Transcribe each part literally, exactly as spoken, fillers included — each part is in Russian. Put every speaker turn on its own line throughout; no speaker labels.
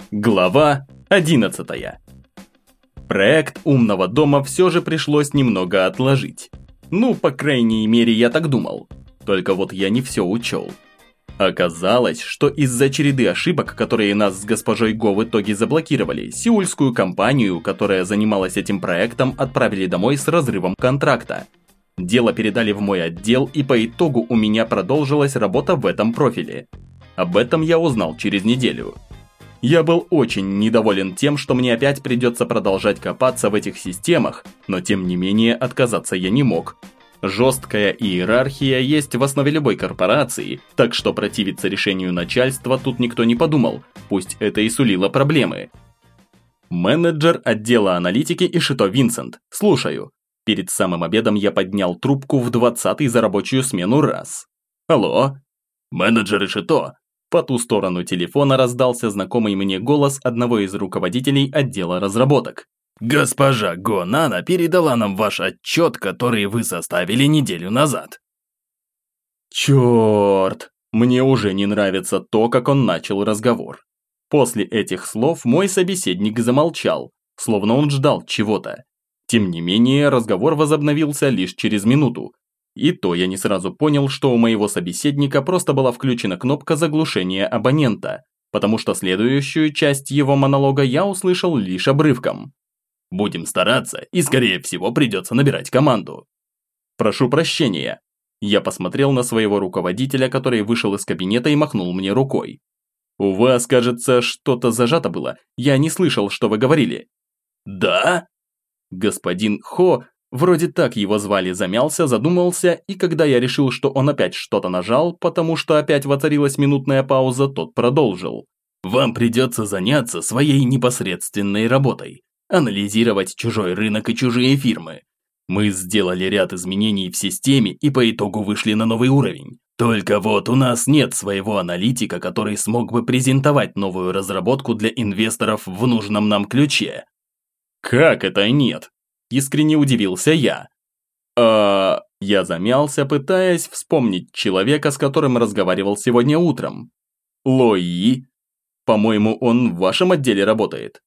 Глава одиннадцатая. Проект умного дома все же пришлось немного отложить. Ну, по крайней мере, я так думал. Только вот я не все учел. Оказалось, что из-за череды ошибок, которые нас с госпожой Го в итоге заблокировали, сеульскую компанию, которая занималась этим проектом, отправили домой с разрывом контракта. Дело передали в мой отдел, и по итогу у меня продолжилась работа в этом профиле. Об этом я узнал через неделю. Я был очень недоволен тем, что мне опять придется продолжать копаться в этих системах, но тем не менее отказаться я не мог. Жесткая иерархия есть в основе любой корпорации, так что противиться решению начальства тут никто не подумал, пусть это и сулило проблемы. Менеджер отдела аналитики Ишито Винсент, слушаю. Перед самым обедом я поднял трубку в двадцатый за рабочую смену раз. Алло? Менеджер Ишито? По ту сторону телефона раздался знакомый мне голос одного из руководителей отдела разработок.
«Госпожа Го Нана передала нам ваш отчет, который вы составили неделю назад».
Черт, мне уже не нравится то, как он начал разговор. После этих слов мой собеседник замолчал, словно он ждал чего-то. Тем не менее, разговор возобновился лишь через минуту. И то я не сразу понял, что у моего собеседника просто была включена кнопка заглушения абонента, потому что следующую часть его монолога я услышал лишь обрывком.
«Будем стараться, и скорее всего придется набирать команду».
«Прошу прощения». Я посмотрел на своего руководителя, который вышел из кабинета и махнул мне рукой. «У вас, кажется, что-то зажато было, я не слышал, что вы говорили».
«Да?»
Господин Хо, вроде так его звали, замялся, задумался, и когда я решил, что он опять что-то нажал, потому что опять воцарилась минутная пауза, тот продолжил.
«Вам придется заняться своей непосредственной работой. Анализировать чужой рынок и чужие фирмы. Мы сделали ряд изменений в системе и по итогу вышли на новый уровень. Только вот у нас нет своего аналитика, который смог бы презентовать новую разработку для инвесторов в нужном нам ключе».
«Как это нет?» – искренне удивился я. «А...» – я замялся, пытаясь вспомнить человека, с которым разговаривал сегодня утром. «Лои? По-моему, он в вашем отделе работает».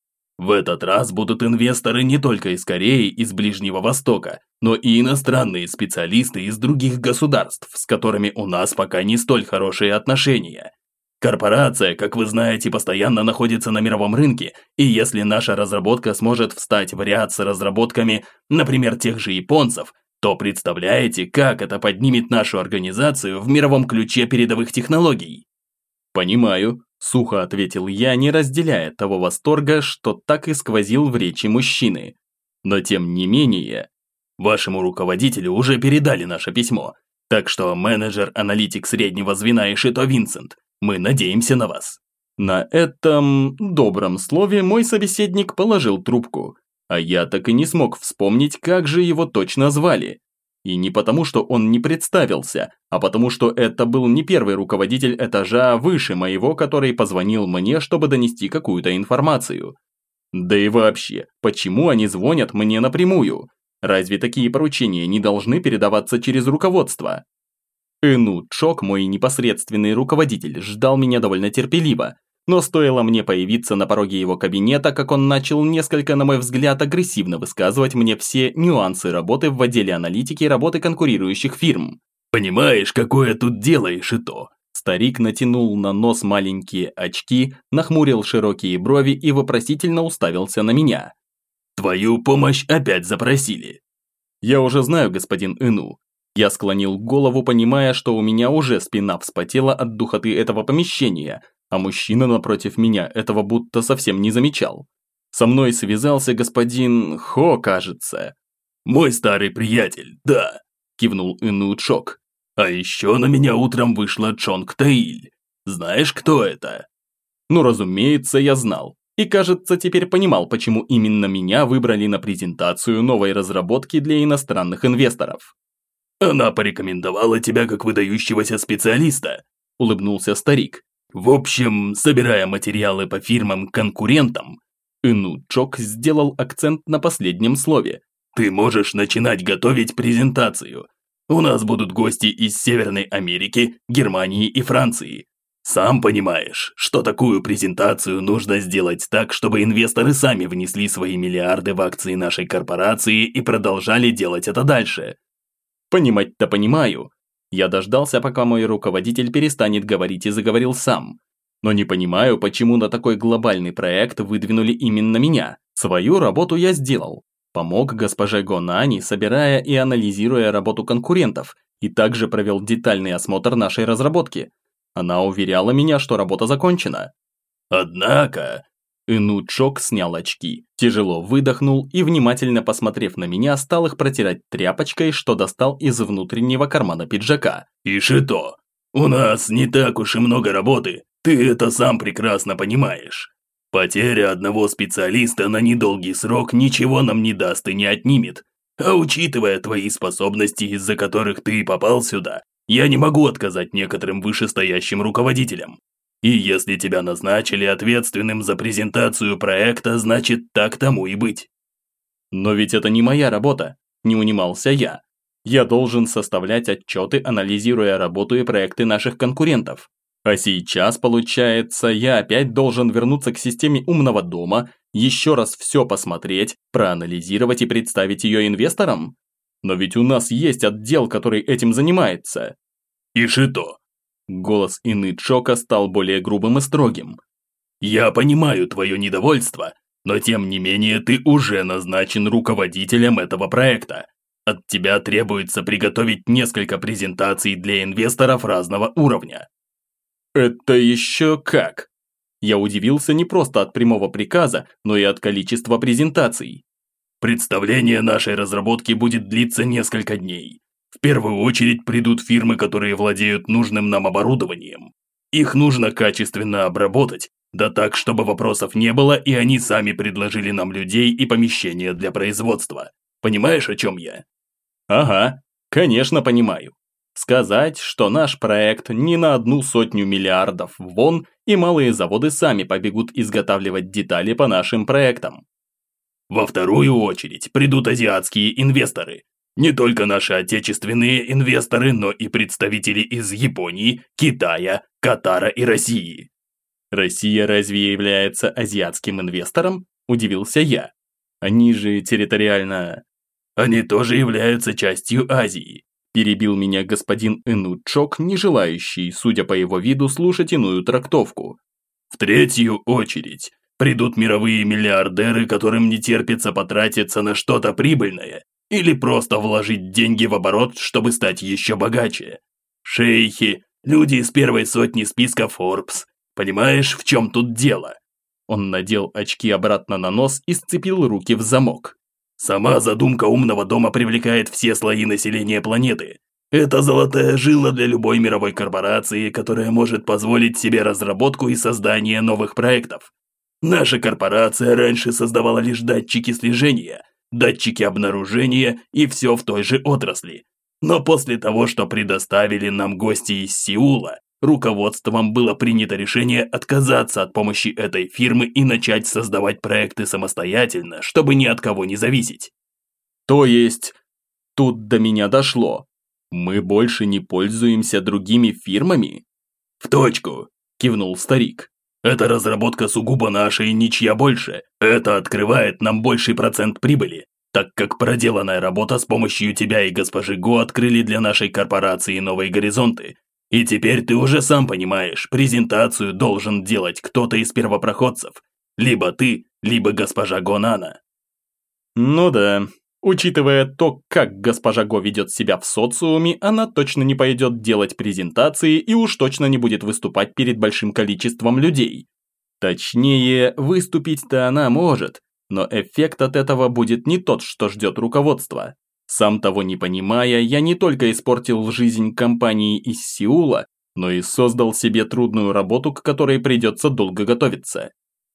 В этот раз будут инвесторы не только из Кореи, из Ближнего Востока, но и иностранные специалисты из других государств, с которыми у нас пока не столь хорошие отношения. Корпорация, как вы знаете, постоянно находится на мировом рынке, и если наша разработка сможет встать в ряд с разработками, например, тех же японцев, то представляете, как это поднимет нашу организацию в мировом ключе передовых технологий?
«Понимаю», – сухо ответил я, не разделяя того восторга, что так и сквозил в речи мужчины. Но тем не менее,
вашему руководителю уже передали наше письмо, так что менеджер-аналитик среднего звена Ишито Винсент, мы надеемся на вас».
На этом добром слове мой собеседник положил трубку, а я так и не смог вспомнить, как же его точно звали. И не потому, что он не представился, а потому, что это был не первый руководитель этажа выше моего, который позвонил мне, чтобы донести какую-то информацию. Да и вообще, почему они звонят мне напрямую? Разве такие поручения не должны передаваться через руководство? Эну Чок, мой непосредственный руководитель, ждал меня довольно терпеливо, но стоило мне появиться на пороге его кабинета, как он начал несколько, на мой взгляд, агрессивно высказывать мне все нюансы работы в отделе аналитики и работы конкурирующих фирм.
«Понимаешь, какое тут дело, Ишито?»
Старик натянул на нос маленькие очки, нахмурил широкие брови и вопросительно уставился на меня.
«Твою помощь опять запросили».
«Я уже знаю, господин Эну». Я склонил голову, понимая, что у меня уже спина вспотела от духоты этого помещения, а мужчина напротив меня этого будто совсем не замечал. Со мной связался господин Хо, кажется.
«Мой старый приятель, да», – кивнул Эну Чок. «А еще на меня утром вышла Чонг Таиль. Знаешь, кто это?»
Ну, разумеется, я знал. И, кажется, теперь понимал, почему именно меня выбрали на презентацию новой разработки для иностранных инвесторов.
«Она порекомендовала тебя как выдающегося специалиста», – улыбнулся старик. «В общем, собирая материалы по фирмам-конкурентам»,
Эну Чок сделал акцент на последнем слове,
«ты можешь начинать готовить презентацию. У нас будут гости из Северной Америки, Германии и Франции. Сам понимаешь, что такую презентацию нужно сделать так, чтобы инвесторы сами внесли свои миллиарды в акции нашей корпорации и продолжали делать это дальше.
Понимать-то понимаю. Я дождался, пока мой руководитель перестанет говорить, и заговорил сам. Но не понимаю, почему на такой глобальный проект выдвинули именно меня. Свою работу я сделал. Помог госпоже Гонани, собирая и анализируя работу конкурентов, и также провел детальный осмотр нашей разработки. Она уверяла меня, что работа закончена.
Однако...
Инучок снял очки, тяжело выдохнул и, внимательно посмотрев на меня, стал их протирать тряпочкой, что достал из внутреннего кармана пиджака.
Ишито, у нас не так уж и много работы, ты это сам прекрасно понимаешь. Потеря одного специалиста на недолгий срок ничего нам не даст и не отнимет. А учитывая твои способности, из-за которых ты попал сюда, я не могу отказать некоторым вышестоящим руководителям. И если тебя назначили ответственным за презентацию проекта, значит так тому и быть.
Но ведь это не моя работа, не унимался я. Я должен составлять отчеты, анализируя работу и проекты наших конкурентов. А сейчас, получается, я опять должен вернуться к системе умного дома, еще раз все посмотреть, проанализировать и представить ее инвесторам? Но ведь у нас есть отдел, который этим занимается.
Ишито.
Голос Инычока стал более грубым и строгим.
Я понимаю твое недовольство, но тем не менее ты уже назначен руководителем этого проекта. От тебя требуется приготовить несколько презентаций для инвесторов разного уровня.
Это еще как? Я удивился не просто от прямого приказа, но и от количества презентаций.
Представление нашей разработки будет длиться несколько дней. В первую очередь придут фирмы, которые владеют нужным нам оборудованием. Их нужно качественно обработать, да так, чтобы вопросов не было, и они сами предложили нам людей и помещения для производства. Понимаешь, о чем я?
Ага, конечно понимаю. Сказать, что наш проект не на одну сотню миллиардов вон, и малые заводы сами побегут изготавливать детали по нашим проектам.
Во вторую очередь придут азиатские инвесторы. Не только наши отечественные инвесторы, но и представители из Японии, Китая, Катара и России.
Россия разве является азиатским инвестором? Удивился я. Они же территориально...
Они тоже являются частью Азии.
Перебил меня господин Инучок, не желающий, судя по его виду, слушать иную трактовку.
В третью очередь придут мировые миллиардеры, которым не терпится потратиться на что-то прибыльное или просто вложить деньги в оборот, чтобы стать еще богаче. Шейхи, люди из первой сотни списка Forbes. Понимаешь, в чем тут дело?
Он надел очки обратно на нос и сцепил руки в замок.
Сама задумка умного дома привлекает все слои населения планеты. Это золотая жила для любой мировой корпорации, которая может позволить себе разработку и создание новых проектов. Наша корпорация раньше создавала лишь датчики слежения, датчики обнаружения и все в той же отрасли. Но после того, что предоставили нам гости из Сеула, руководством было принято решение отказаться от помощи этой фирмы и начать создавать проекты самостоятельно, чтобы ни от кого не зависеть.
То есть, тут до меня дошло. Мы больше не пользуемся другими фирмами?
В точку, кивнул старик. Эта разработка сугубо наша и ничья больше. Это открывает нам больший процент прибыли, так как проделанная работа с помощью тебя и госпожи Го открыли для нашей корпорации новые горизонты. И теперь ты уже сам понимаешь, презентацию должен делать кто-то из первопроходцев. Либо ты, либо госпожа Гонана.
Ну да, учитывая то, как госпожа Го ведет себя в социуме, она точно не пойдет делать презентации и уж точно не будет выступать перед большим количеством людей. Точнее, выступить-то она может, но эффект от этого будет не тот, что ждет руководство. Сам того не понимая, я не только испортил жизнь компании из Сеула, но и создал себе трудную работу, к которой придется долго готовиться.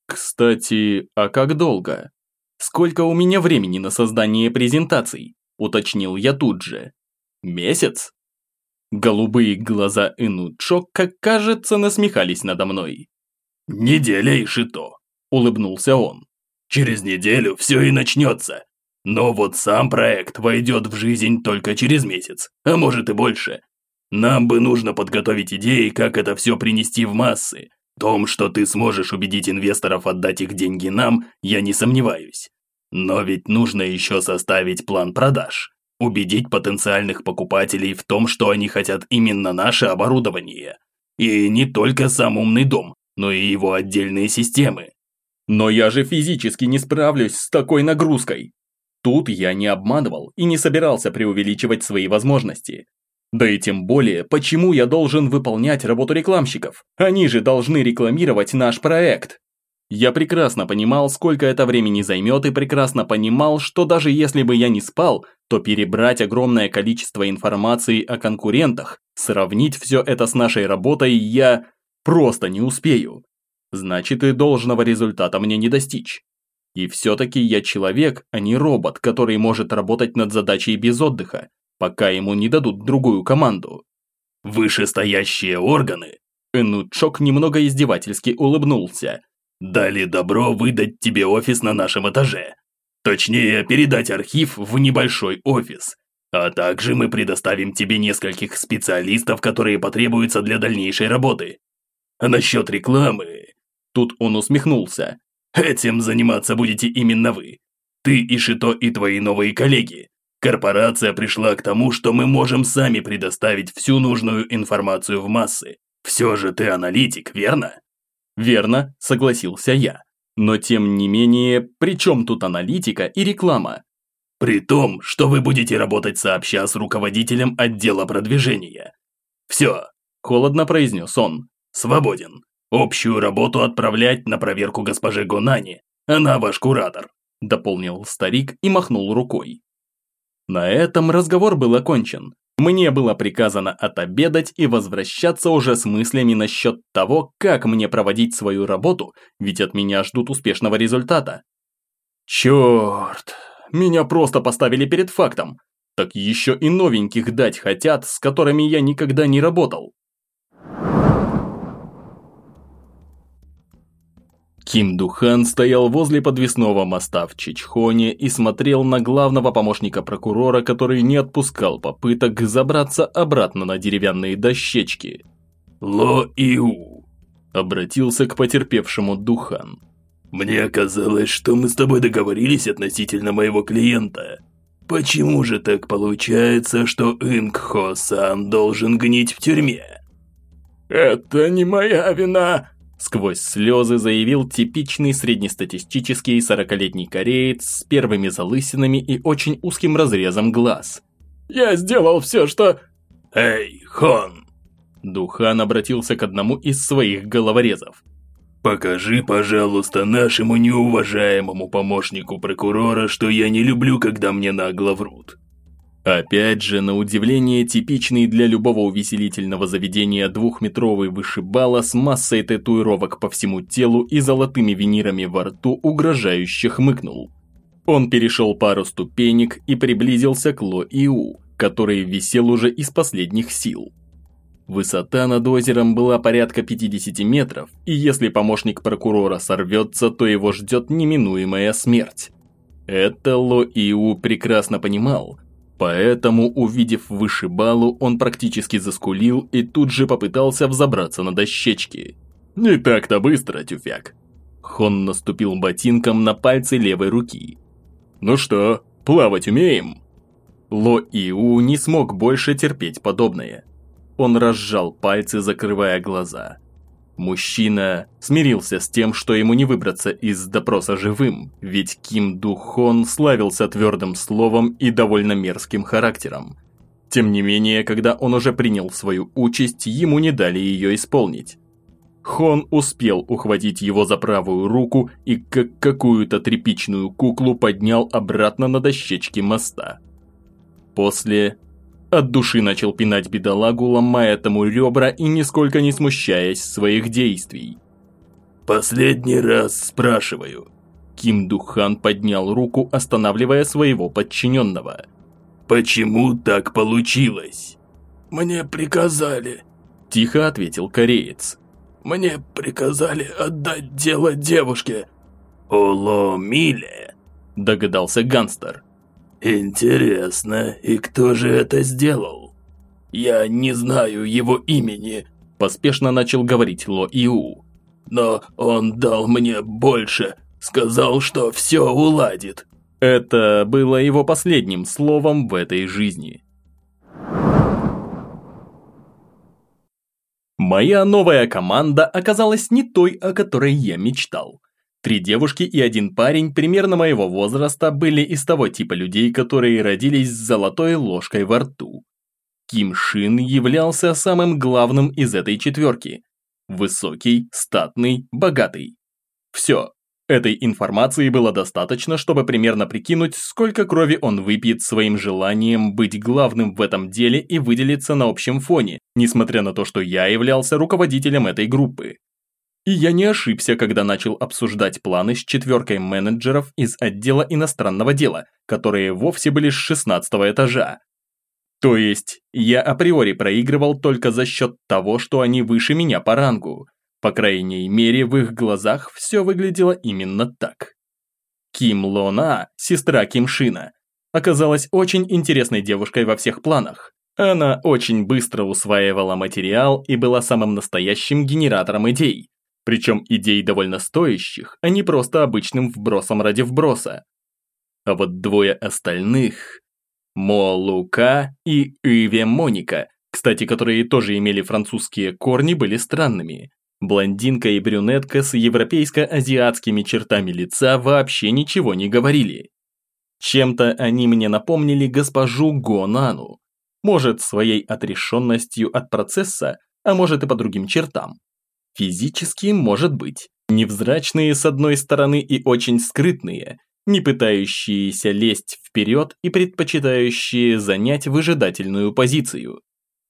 Кстати, а как долго? Сколько у меня времени на создание презентаций? Уточнил я тут же. Месяц? Голубые глаза Инучок, как кажется, насмехались надо мной.
«Неделя, Ишито», – улыбнулся он. «Через неделю все и начнется. Но вот сам проект войдет в жизнь только через месяц, а может и больше. Нам бы нужно подготовить идеи, как это все принести в массы. В том, что ты сможешь убедить инвесторов отдать их деньги нам, я не сомневаюсь. Но ведь нужно еще составить план продаж. Убедить потенциальных покупателей в том, что они хотят именно наше оборудование. И не только сам умный дом, но и его отдельные системы.
Но я же физически не справлюсь с такой нагрузкой. Тут я не обманывал и не собирался преувеличивать свои возможности. Да и тем более, почему я должен выполнять работу рекламщиков? Они же должны рекламировать наш проект. Я прекрасно понимал, сколько это времени займет, и прекрасно понимал, что даже если бы я не спал, то перебрать огромное количество информации о конкурентах, сравнить все это с нашей работой я просто не успею. Значит, и должного результата мне не достичь. И все-таки я человек, а не робот, который может работать над задачей без отдыха, пока ему не дадут другую команду.
Вышестоящие органы,
Энучок немного издевательски улыбнулся,
дали добро выдать тебе офис на нашем этаже. Точнее, передать архив в небольшой офис. А также мы предоставим тебе нескольких специалистов, которые потребуются для дальнейшей работы. А насчет рекламы...
Тут он усмехнулся.
Этим заниматься будете именно вы. Ты, Ишито, и твои новые коллеги. Корпорация пришла к тому, что мы можем сами предоставить всю нужную информацию в массы. Все же ты аналитик, верно?
Верно, согласился я. Но тем не менее, при чем тут аналитика и реклама?
При том, что вы будете работать сообща с руководителем отдела продвижения. Все,
холодно произнес он.
Свободен. Общую работу отправлять на проверку госпоже Гонани. Она ваш куратор,
дополнил старик и махнул рукой. На этом разговор был окончен. Мне было приказано отобедать и возвращаться уже с мыслями насчет того, как мне проводить свою работу, ведь от меня ждут успешного результата. Черт, меня просто поставили перед фактом. Так еще и новеньких дать хотят, с которыми я никогда не работал. Ким Духан стоял возле подвесного моста в Чичхоне и смотрел на главного помощника прокурора, который не отпускал попыток забраться обратно на деревянные дощечки.
«Ло-Иу»,
– обратился к потерпевшему Духан.
«Мне казалось, что мы с тобой договорились относительно моего клиента. Почему же так получается, что Инг-Хо-сан должен гнить в тюрьме?»
«Это не моя вина», – сквозь слезы заявил типичный среднестатистический сорокалетний кореец с первыми залысинами и очень узким разрезом глаз. «Я сделал все, что...»
«Эй, Хон!»
Духан обратился к одному из своих головорезов.
«Покажи, пожалуйста, нашему неуважаемому помощнику прокурора, что я не люблю, когда мне нагло врут».
Опять же, на удивление, типичный для любого увеселительного заведения двухметровый вышибала с массой татуировок по всему телу и золотыми винирами во рту угрожающе хмыкнул. Он перешел пару ступенек и приблизился к Ло-Иу, который висел уже из последних сил. Высота над озером была порядка пятидесяти метров, и если помощник прокурора сорвется, то его ждет неминуемая смерть. Это Ло-Иу прекрасно понимал. Поэтому, увидев вышибалу, он практически заскулил и тут же попытался взобраться на дощечки. «Не так-то быстро, тюфяк!» Хон наступил ботинком на пальцы левой руки. «Ну что, плавать умеем?» Ло-Иу не смог больше терпеть подобное. Он разжал пальцы, закрывая глаза. Мужчина смирился с тем, что ему не выбраться из допроса живым, ведь Ким Духон славился твердым словом и довольно мерзким характером. Тем не менее, когда он уже принял свою участь, ему не дали ее исполнить. Хон успел ухватить его за правую руку и как какую-то тряпичную куклу поднял обратно на дощечки моста. После... От души начал пинать бедолагу, ломая тому ребра и нисколько не смущаясь своих действий.
«Последний раз спрашиваю».
Ким Духан поднял руку, останавливая своего подчиненного.
«Почему так получилось?»
«Мне приказали»,
– тихо ответил кореец.
«Мне приказали отдать дело девушке».
«Оло Миле»,
– догадался гангстер.
«Интересно, и кто же это сделал?»
Я не знаю его имени», – поспешно начал говорить Ло Иу. «Но он дал мне больше, сказал, что все уладит».
Это было его последним словом в этой жизни. Моя новая команда оказалась не той, о которой я мечтал. Три девушки и один парень примерно моего возраста были из того типа людей, которые родились с золотой ложкой во рту. Ким Шин являлся самым главным из этой четверки. Высокий, статный, богатый. Все. Этой информации было достаточно, чтобы примерно прикинуть, сколько крови он выпьет своим желанием быть главным в этом деле и выделиться на общем фоне, несмотря на то, что я являлся руководителем этой группы. И я не ошибся, когда начал обсуждать планы с четверкой менеджеров из отдела иностранного дела, которые вовсе были с шестнадцатого этажа. То есть, я априори проигрывал только за счет того, что они выше меня по рангу. По крайней мере, в их глазах все выглядело именно так. Ким Лона, сестра Ким Шина, оказалась очень интересной девушкой во всех планах. Она очень быстро усваивала материал и была самым настоящим генератором идей. Причем идей довольно стоящих, а не просто обычным вбросом ради вброса. А вот двое остальных, Мо Лука и Иве Моника, кстати, которые тоже имели французские корни, были странными. Блондинка и брюнетка с европейско-азиатскими чертами лица вообще ничего не говорили. Чем-то они мне напомнили госпожу Го Нану. Может, своей отрешенностью от процесса, а может и по другим чертам. Физически, может быть. Невзрачные с одной стороны и очень скрытные, не пытающиеся лезть вперед и предпочитающие занять выжидательную позицию.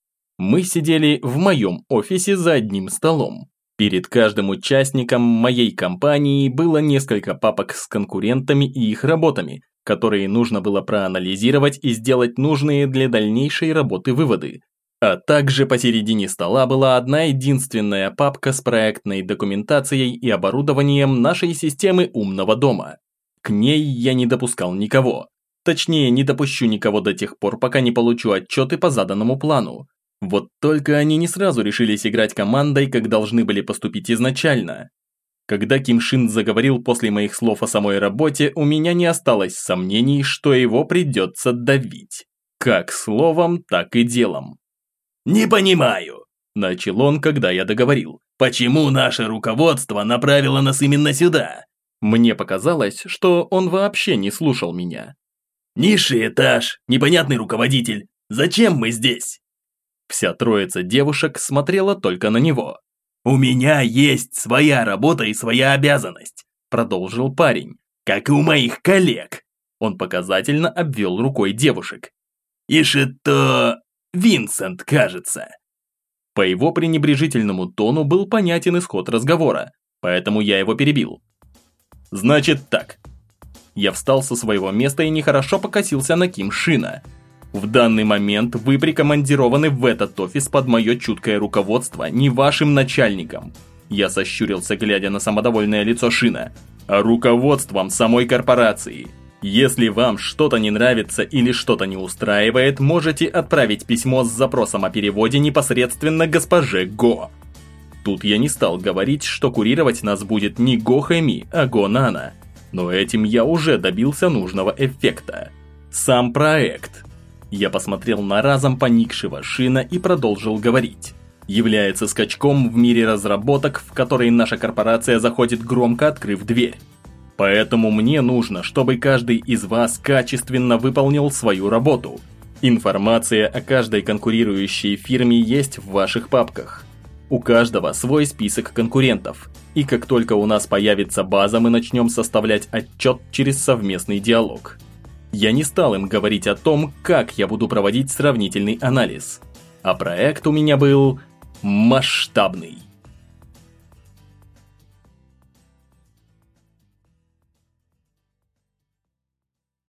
Мы сидели в моем офисе за одним столом. Перед каждым участником моей компании было несколько папок с конкурентами и их работами, которые нужно было проанализировать и сделать нужные для дальнейшей работы выводы. А также посередине стола была одна единственная папка с проектной документацией и оборудованием нашей системы умного дома. К ней я не допускал никого. Точнее, не допущу никого до тех пор, пока не получу отчеты по заданному плану. Вот только они не сразу решились играть командой, как должны были поступить изначально. Когда Ким Шин заговорил после моих слов о самой работе, у меня не осталось сомнений, что его придется давить. Как словом, так и делом.
«Не понимаю», –
начал он, когда я договорил.
«Почему наше руководство направило нас именно сюда?»
Мне показалось, что он вообще не слушал меня.
«Низший этаж, непонятный руководитель. Зачем мы здесь?»
Вся троица девушек смотрела только на него.
«У меня есть своя работа и своя обязанность», – продолжил парень, – «как и у моих коллег».
Он показательно обвел рукой девушек.
«И что... Винсент, кажется».
По его пренебрежительному тону был понятен исход разговора, поэтому я его перебил. «Значит так». Я встал со своего места и нехорошо покосился на Ким Шина. В данный момент вы прикомандированы в этот офис под мое чуткое руководство, не вашим начальником. Я сощурился, глядя на самодовольное лицо Шина, а руководством самой корпорации. Если вам что-то не нравится или что-то не устраивает, можете отправить письмо с запросом о переводе непосредственно госпоже Го. Тут я не стал говорить, что курировать нас будет не Го Хэми, а Го Нана. Но этим я уже добился нужного эффекта. Сам проект. Я посмотрел на разом поникшего Шина и продолжил говорить. Является скачком в мире разработок, в который наша корпорация заходит, громко открыв дверь. Поэтому мне нужно, чтобы каждый из вас качественно выполнил свою работу. Информация о каждой конкурирующей фирме есть в ваших папках. У каждого свой список конкурентов. И как только у нас появится база, мы начнем составлять отчет через совместный диалог. Я не стал им говорить о том, как я буду проводить сравнительный анализ. А проект у меня был масштабный.